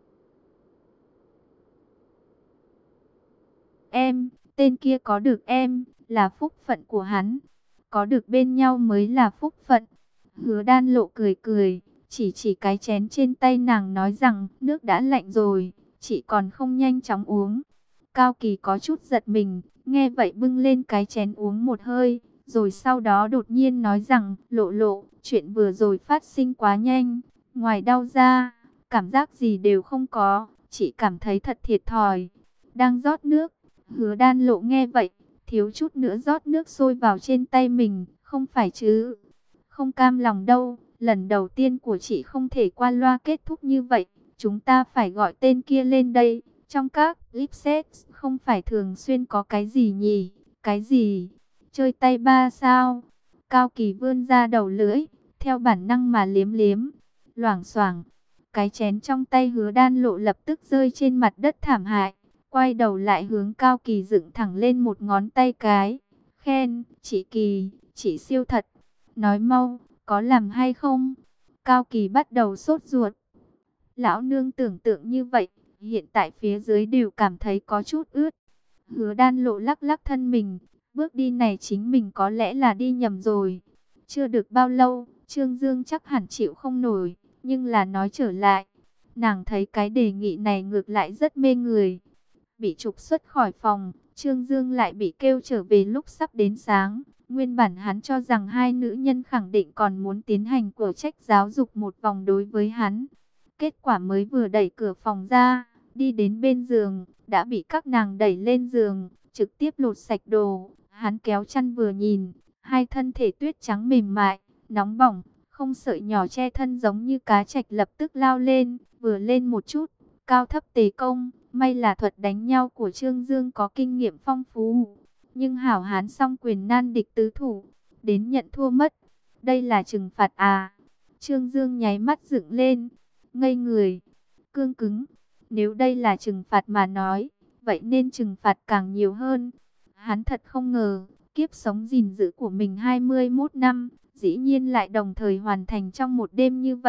Em, tên kia có được em, là phúc phận của hắn, có được bên nhau mới là phúc phận. Hứa Đan Lộ cười cười, chỉ cái chén trên tay nàng nói rằng, nước đã lạnh rồi, chị còn không nhanh chóng uống. Cao Kỳ có chút giật mình, nghe vậy bưng lên cái chén uống một hơi, rồi sau đó đột nhiên nói rằng, Lộ Lộ, chuyện vừa rồi phát sinh quá nhanh, ngoài đau ra, cảm giác gì đều không có, chị cảm thấy thật thiệt thòi. Đang rót nước, Hứa Đan Lộ nghe vậy, thiếu chút nữa rót nước sôi vào trên tay mình, không phải chứ, không cam lòng đâu, lần đầu tiên của chị không thể qua loa kết thúc như vậy, chúng ta phải gọi tên kia lên đây. Trong các clip set không phải thường xuyên có cái gì nhỉ? Cái gì? Chơi tay ba sao? Cao Kỳ vươn ra đầu lưỡi, theo bản năng mà liếm liếm. Loảng xoảng, cái chén trong tay Hứa Đan Lộ lập tức rơi trên mặt đất thảm hại. Quay đầu lại hướng Cao Kỳ dựng thẳng lên một ngón tay cái. Khen, chị Kỳ, chị siêu thật. Nói mau, có làm hay không? Cao Kỳ bắt đầu sốt ruột. Lão nương tưởng tượng như vậy. Hiện tại phía dưới đều cảm thấy có chút ướt. Hứa Đan Lộ lắc lắc thân mình. Bước đi này chính mình có lẽ là đi nhầm rồi. Chưa được bao lâu, Trương Dương chắc hẳn chịu không nổi. Nhưng là nói trở lại, nàng thấy cái đề nghị này ngược lại rất mê người. Bị trục xuất khỏi phòng, Trương Dương lại bị kêu trở về lúc sắp đến sáng. Nguyên bản hắn cho rằng hai nữ nhân khẳng định còn muốn tiến hành của trách giáo dục một vòng đối với hắn. Kết quả mới vừa đẩy cửa phòng ra, đi đến bên giường, đã bị các nàng đẩy lên giường, trực tiếp lột sạch đồ. Hắn kéo chăn vừa nhìn, hai thân thể tuyết trắng mềm mại, nóng bỏng, không sợi nhỏ che thân giống như cá trạch lập tức lao lên, vừa lên một chút, cao thấp tề công. May là thuật đánh nhau của Trương Dương có kinh nghiệm phong phú, nhưng hảo hán song quyền nan địch tứ thủ, đến nhận thua mất. Đây là trừng phạt à? Trương Dương nháy mắt dựng lên, ngây người, cương cứng. Nếu đây là trừng phạt mà nói, vậy nên trừng phạt càng nhiều hơn. Hắn thật không ngờ, kiếp sống gìn giữ của mình 21 năm, dĩ nhiên lại đồng thời hoàn thành trong một đêm như vậy.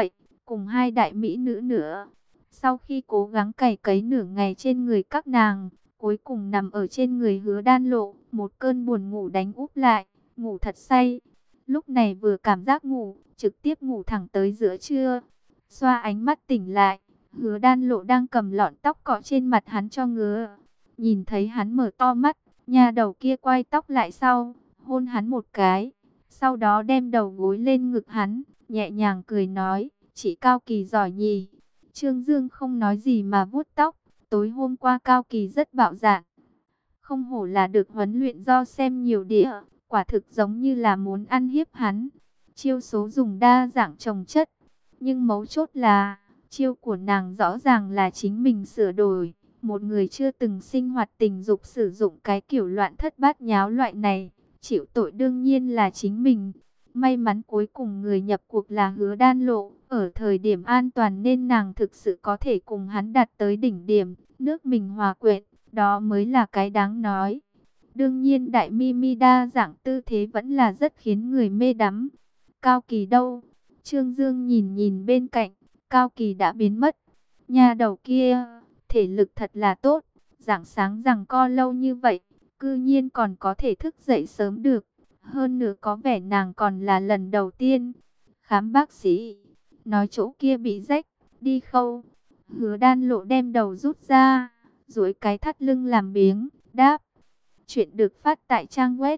cùng hai đại mỹ nữ nữa. Sau khi cố gắng cày cấy nửa ngày trên người các nàng, cuối cùng nằm ở trên người Hứa Đan Lộ, một cơn buồn ngủ đánh úp lại, ngủ thật say. Lúc này vừa cảm giác ngủ, trực tiếp ngủ thẳng tới giữa trưa. Xoa ánh mắt tỉnh lại, Hứa Đan Lộ đang cầm lọn tóc cọ trên mặt hắn cho ngứa. Nhìn thấy hắn mở to mắt, nha đầu kia quay tóc lại sau, hôn hắn một cái. Sau đó đem đầu gối lên ngực hắn, nhẹ nhàng cười nói, chị Cao Kỳ giỏi nhỉ. Trương Dương không nói gì mà vuốt tóc, tối hôm qua Cao Kỳ rất bạo dạn. Không hổ là được huấn luyện do xem nhiều đĩa, quả thực giống như là muốn ăn hiếp hắn. Chiêu số dùng đa dạng chồng chất, nhưng mấu chốt là, chiêu của nàng rõ ràng là chính mình sửa đổi. Một người chưa từng sinh hoạt tình dục sử dụng cái kiểu loạn thất bát nháo loại này, chịu tội đương nhiên là chính mình. May mắn cuối cùng người nhập cuộc là Hứa Đan Lộ, ở thời điểm an toàn nên nàng thực sự có thể cùng hắn đạt tới đỉnh điểm, nước mình hòa quyện, đó mới là cái đáng nói. Đương nhiên đại Mimi đa dạng tư thế vẫn là rất khiến người mê đắm. Cao Kỳ đâu? Trương Dương nhìn nhìn bên cạnh, Cao Kỳ đã biến mất. Nhà đầu kia, thể lực thật là tốt, rạng sáng giằng co lâu như vậy, cư nhiên còn có thể thức dậy sớm được. Hơn nữa có vẻ nàng còn là lần đầu tiên khám bác sĩ, nói chỗ kia bị rách, đi khâu. Hứa Đan Lộ đem đầu rút ra, duỗi cái thắt lưng làm biếng, đáp. Chuyện được phát tại trang web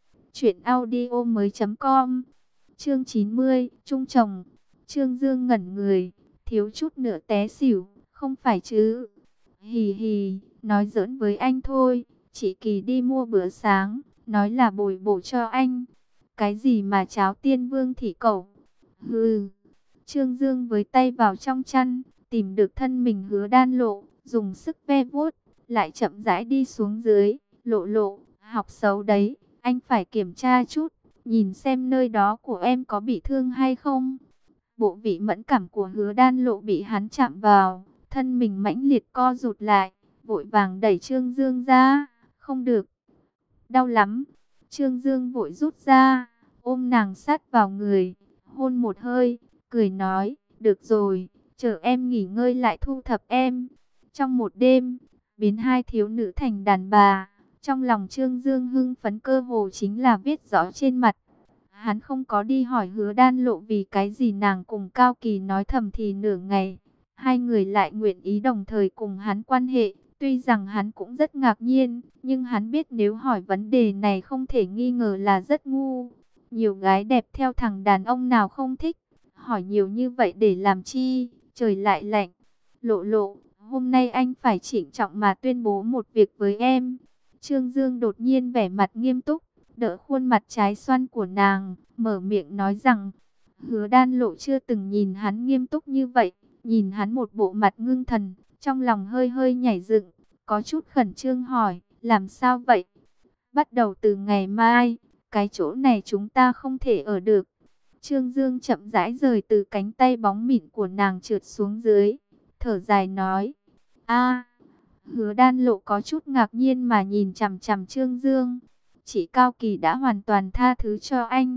truyệnaudiomoi.com. Chương 90, Trung Chồng. Trương Dương ngẩn người, thiếu chút nữa té xỉu, không phải chứ? Hì hì, nói giỡn với anh thôi, chị Kỳ đi mua bữa sáng, nói là bồi bổ cho anh. Cái gì mà cháo tiên vương thị cẩu? Hừ. Trương Dương với tay vào trong chăn, tìm được thân mình Hứa Đan Lộ, dùng sức ve vuốt, lại chậm rãi đi xuống dưới. Lộ Lộ, học xấu đấy, anh phải kiểm tra chút, nhìn xem nơi đó của em có bị thương hay không. Bộ vị mẫn cảm của Hứa Đan Lộ bị hắn chạm vào, thân mình mãnh liệt co rụt lại, vội vàng đẩy Trương Dương ra. Không được, đau lắm. Trương Dương vội rút ra, ôm nàng sát vào người, hôn một hơi, cười nói, được rồi, chờ em nghỉ ngơi lại thu thập em. Trong một đêm, biến hai thiếu nữ thành đàn bà. Trong lòng Trương Dương hưng phấn cơ hồ chính là viết rõ trên mặt. Hắn không có đi hỏi Hứa Đan Lộ vì cái gì nàng cùng Cao Kỳ nói thầm thì nửa ngày. Hai người lại nguyện ý đồng thời cùng hắn quan hệ. Tuy rằng hắn cũng rất ngạc nhiên, nhưng hắn biết nếu hỏi vấn đề này không thể nghi ngờ là rất ngu. Nhiều gái đẹp theo thằng đàn ông nào không thích. Hỏi nhiều như vậy để làm chi, trời lại lạnh. Lộ Lộ, hôm nay anh phải trịnh trọng mà tuyên bố một việc với em. Trương Dương đột nhiên vẻ mặt nghiêm túc, đỡ khuôn mặt trái xoan của nàng, mở miệng nói rằng, Hứa Đan Lộ chưa từng nhìn hắn nghiêm túc như vậy, nhìn hắn một bộ mặt ngưng thần, trong lòng hơi hơi nhảy dựng, có chút khẩn trương hỏi, làm sao vậy? Bắt đầu từ ngày mai, cái chỗ này chúng ta không thể ở được. Trương Dương chậm rãi rời từ cánh tay bóng mịn của nàng trượt xuống dưới, thở dài nói, a. Hứa Đan Lộ có chút ngạc nhiên mà nhìn chằm chằm Trương Dương. Chị Cao Kỳ đã hoàn toàn tha thứ cho anh.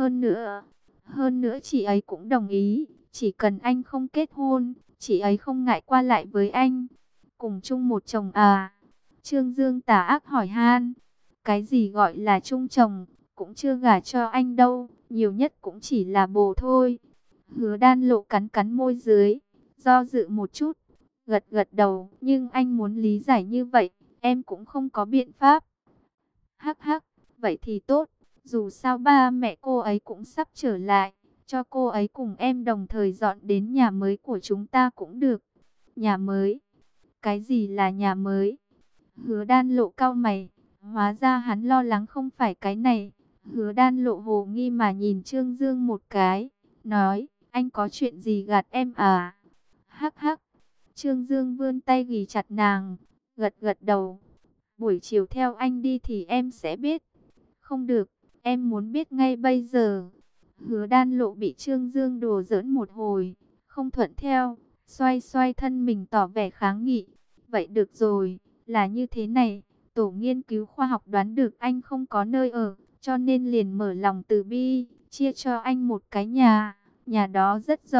Hơn nữa chị ấy cũng đồng ý. Chỉ cần anh không kết hôn, chị ấy không ngại qua lại với anh. Cùng chung một chồng à? Trương Dương tà ác hỏi han. Cái gì gọi là chung chồng, cũng chưa gả cho anh đâu. Nhiều nhất cũng chỉ là bồ thôi. Hứa Đan Lộ cắn cắn môi dưới, do dự một chút, gật gật đầu, nhưng anh muốn lý giải như vậy, em cũng không có biện pháp. Hắc hắc, vậy thì tốt, dù sao ba mẹ cô ấy cũng sắp trở lại, cho cô ấy cùng em đồng thời dọn đến nhà mới của chúng ta cũng được. Nhà mới? Cái gì là nhà mới? Hứa Đan Lộ cau mày, hóa ra hắn lo lắng không phải cái này. Hứa Đan Lộ hồ nghi mà nhìn Trương Dương một cái, nói, anh có chuyện gì gạt em à? Hắc hắc. Trương Dương vươn tay ghì chặt nàng, gật gật đầu. Buổi chiều theo anh đi thì em sẽ biết. Không được, em muốn biết ngay bây giờ. Hứa Đan Lộ bị Trương Dương đùa giỡn một hồi, không thuận theo, xoay xoay thân mình tỏ vẻ kháng nghị. Vậy được rồi, là như thế này, tổ nghiên cứu khoa học đoán được anh không có nơi ở, cho nên liền mở lòng từ bi, chia cho anh một cái nhà. Nhà đó rất rộng,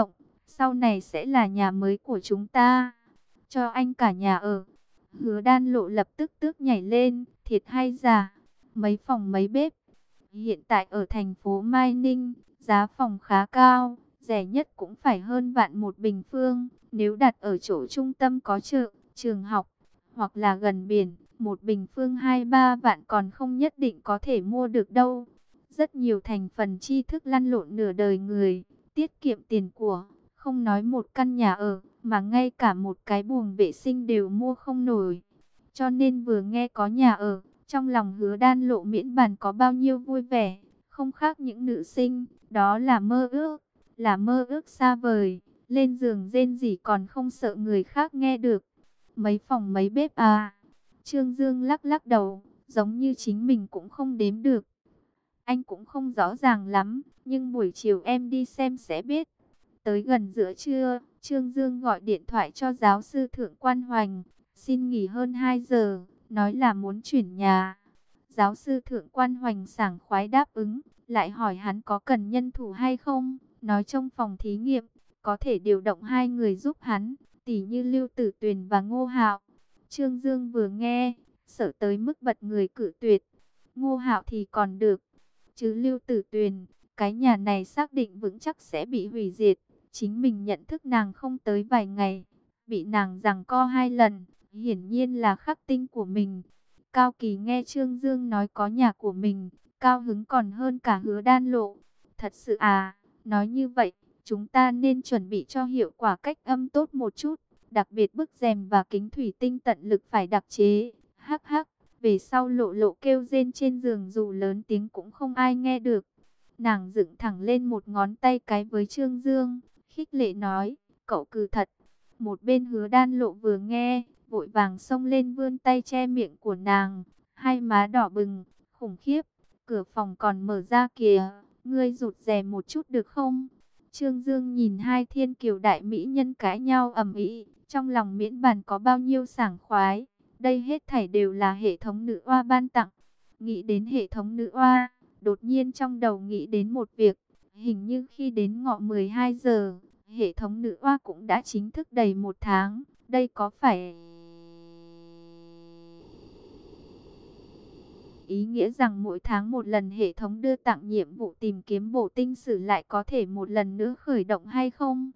sau này sẽ là nhà mới của chúng ta, cho anh cả nhà ở. Hứa Đan Lộ lập tức tước nhảy lên, thiệt hay giả, mấy phòng mấy bếp. Hiện tại ở thành phố Mai Ninh, giá phòng khá cao, rẻ nhất cũng phải hơn vạn một bình phương. Nếu đặt ở chỗ trung tâm có chợ, trường học, hoặc là gần biển, một bình phương 2-3 vạn còn không nhất định có thể mua được đâu. Rất nhiều thành phần tri thức lăn lộn nửa đời người, tiết kiệm tiền của, không nói một căn nhà ở, mà ngay cả một cái buồng vệ sinh đều mua không nổi. Cho nên vừa nghe có nhà ở, trong lòng Hứa Đan Lộ miễn bàn có bao nhiêu vui vẻ, không khác những nữ sinh, đó là mơ ước xa vời, lên giường rên rỉ còn không sợ người khác nghe được. Mấy phòng mấy bếp à? Trương Dương lắc lắc đầu, giống như chính mình cũng không đếm được. Anh cũng không rõ ràng lắm, nhưng buổi chiều em đi xem sẽ biết. Tới gần giữa trưa, Trương Dương gọi điện thoại cho giáo sư Thượng Quan Hoành, xin nghỉ hơn 2 giờ, nói là muốn chuyển nhà. Giáo sư Thượng Quan Hoành sảng khoái đáp ứng, lại hỏi hắn có cần nhân thủ hay không, nói trong phòng thí nghiệm, có thể điều động 2 người giúp hắn, tỉ như Lưu Tử Tuyền và Ngô Hạo. Trương Dương vừa nghe, sợ tới mức bật người cự tuyệt. Ngô Hạo thì còn được, chứ Lưu Tử Tuyền, cái nhà này xác định vững chắc sẽ bị hủy diệt. Chính mình nhận thức nàng không tới vài ngày, bị nàng giằng co 2 lần, hiển nhiên là khắc tinh của mình. Cao Kỳ nghe Trương Dương nói có nhà của mình, cao hứng còn hơn cả Hứa Đan Lộ. Thật sự à, nói như vậy, chúng ta nên chuẩn bị cho hiệu quả cách âm tốt một chút, đặc biệt bức rèm và kính thủy tinh tận lực phải đặc chế. Hắc hắc, về sau Lộ Lộ kêu rên trên giường dù lớn tiếng cũng không ai nghe được. Nàng dựng thẳng lên một ngón tay cái với Trương Dương, khích lệ nói, cậu cừ thật. Một bên Hứa Đan Lộ vừa nghe, vội vàng xông lên vươn tay che miệng của nàng, hai má đỏ bừng, khủng khiếp, cửa phòng còn mở ra kìa, ngươi rụt rè một chút được không? Trương Dương nhìn hai thiên kiều đại mỹ nhân cãi nhau ầm ĩ, trong lòng miễn bàn có bao nhiêu sảng khoái, đây hết thảy đều là hệ thống nữ oa ban tặng. Nghĩ đến hệ thống nữ oa, đột nhiên trong đầu nghĩ đến một việc, hình như khi đến ngọ 12 giờ, hệ thống nữ oa cũng đã chính thức đầy 1 tháng. Đây có phải ý nghĩa rằng mỗi tháng một lần hệ thống đưa tặng nhiệm vụ tìm kiếm bổ tinh sử lại có thể một lần nữa khởi động hay không?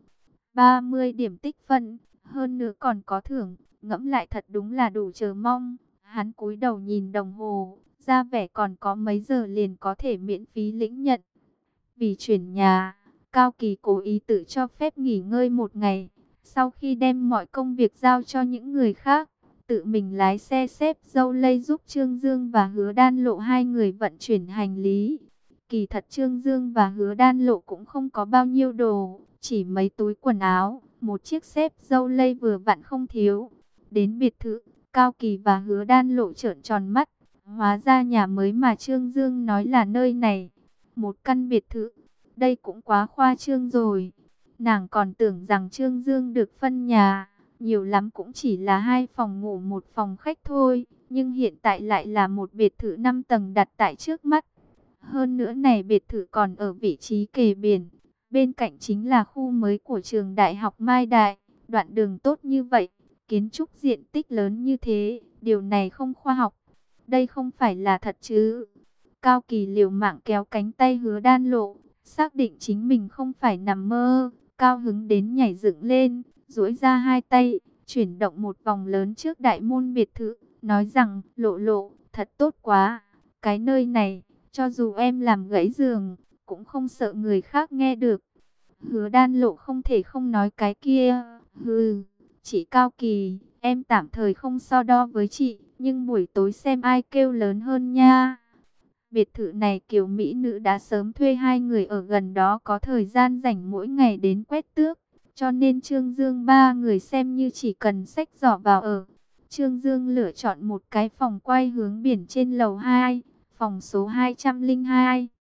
30 điểm tích phân, hơn nữa còn có thưởng, ngẫm lại thật đúng là đủ chờ mong. Hắn cúi đầu nhìn đồng hồ, ra vẻ còn có mấy giờ liền có thể miễn phí lĩnh nhận. Vì chuyển nhà, Cao Kỳ cố ý tự cho phép nghỉ ngơi 1 ngày. Sau khi đem mọi công việc giao cho những người khác, tự mình lái xe xếp dâu lây giúp Trương Dương và Hứa Đan Lộ 2 người vận chuyển hành lý. Kỳ thật Trương Dương và Hứa Đan Lộ cũng không có bao nhiêu đồ, chỉ mấy túi quần áo, một chiếc xếp dâu lây vừa vặn không thiếu. Đến biệt thự, Cao Kỳ và Hứa Đan Lộ trợn tròn mắt, hóa ra nhà mới mà Trương Dương nói là nơi này, một căn biệt thự. Đây cũng quá khoa trương rồi. Nàng còn tưởng rằng Trương Dương được phân nhà, nhiều lắm cũng chỉ là 2 phòng ngủ 1 phòng khách thôi. Nhưng hiện tại lại là một biệt thự 5 tầng đặt tại trước mắt. Hơn nữa này biệt thự còn ở vị trí kề biển. Bên cạnh chính là khu mới của trường Đại học Mai Đại. Đoạn đường tốt như vậy, kiến trúc diện tích lớn như thế, điều này không khoa học. Đây không phải là thật chứ? Cao Kỳ liều mạng kéo cánh tay Hứa Đan Lộ, xác định chính mình không phải nằm mơ, cao hứng đến nhảy dựng lên, duỗi ra 2 tay, chuyển động một vòng lớn trước đại môn biệt thự, nói rằng, Lộ Lộ, thật tốt quá, cái nơi này, cho dù em làm gãy giường, cũng không sợ người khác nghe được. Hứa Đan Lộ không thể không nói cái kia, hừ, chị Cao Kỳ, em tạm thời không so đo với chị, nhưng buổi tối xem ai kêu lớn hơn nha. Biệt thự này kiểu mỹ nữ đã sớm thuê 2 người ở gần đó có thời gian rảnh mỗi ngày đến quét tước. Cho nên Trương Dương 3 người xem như chỉ cần xách giỏ vào ở. Trương Dương lựa chọn một cái phòng quay hướng biển trên lầu 2, phòng số 202.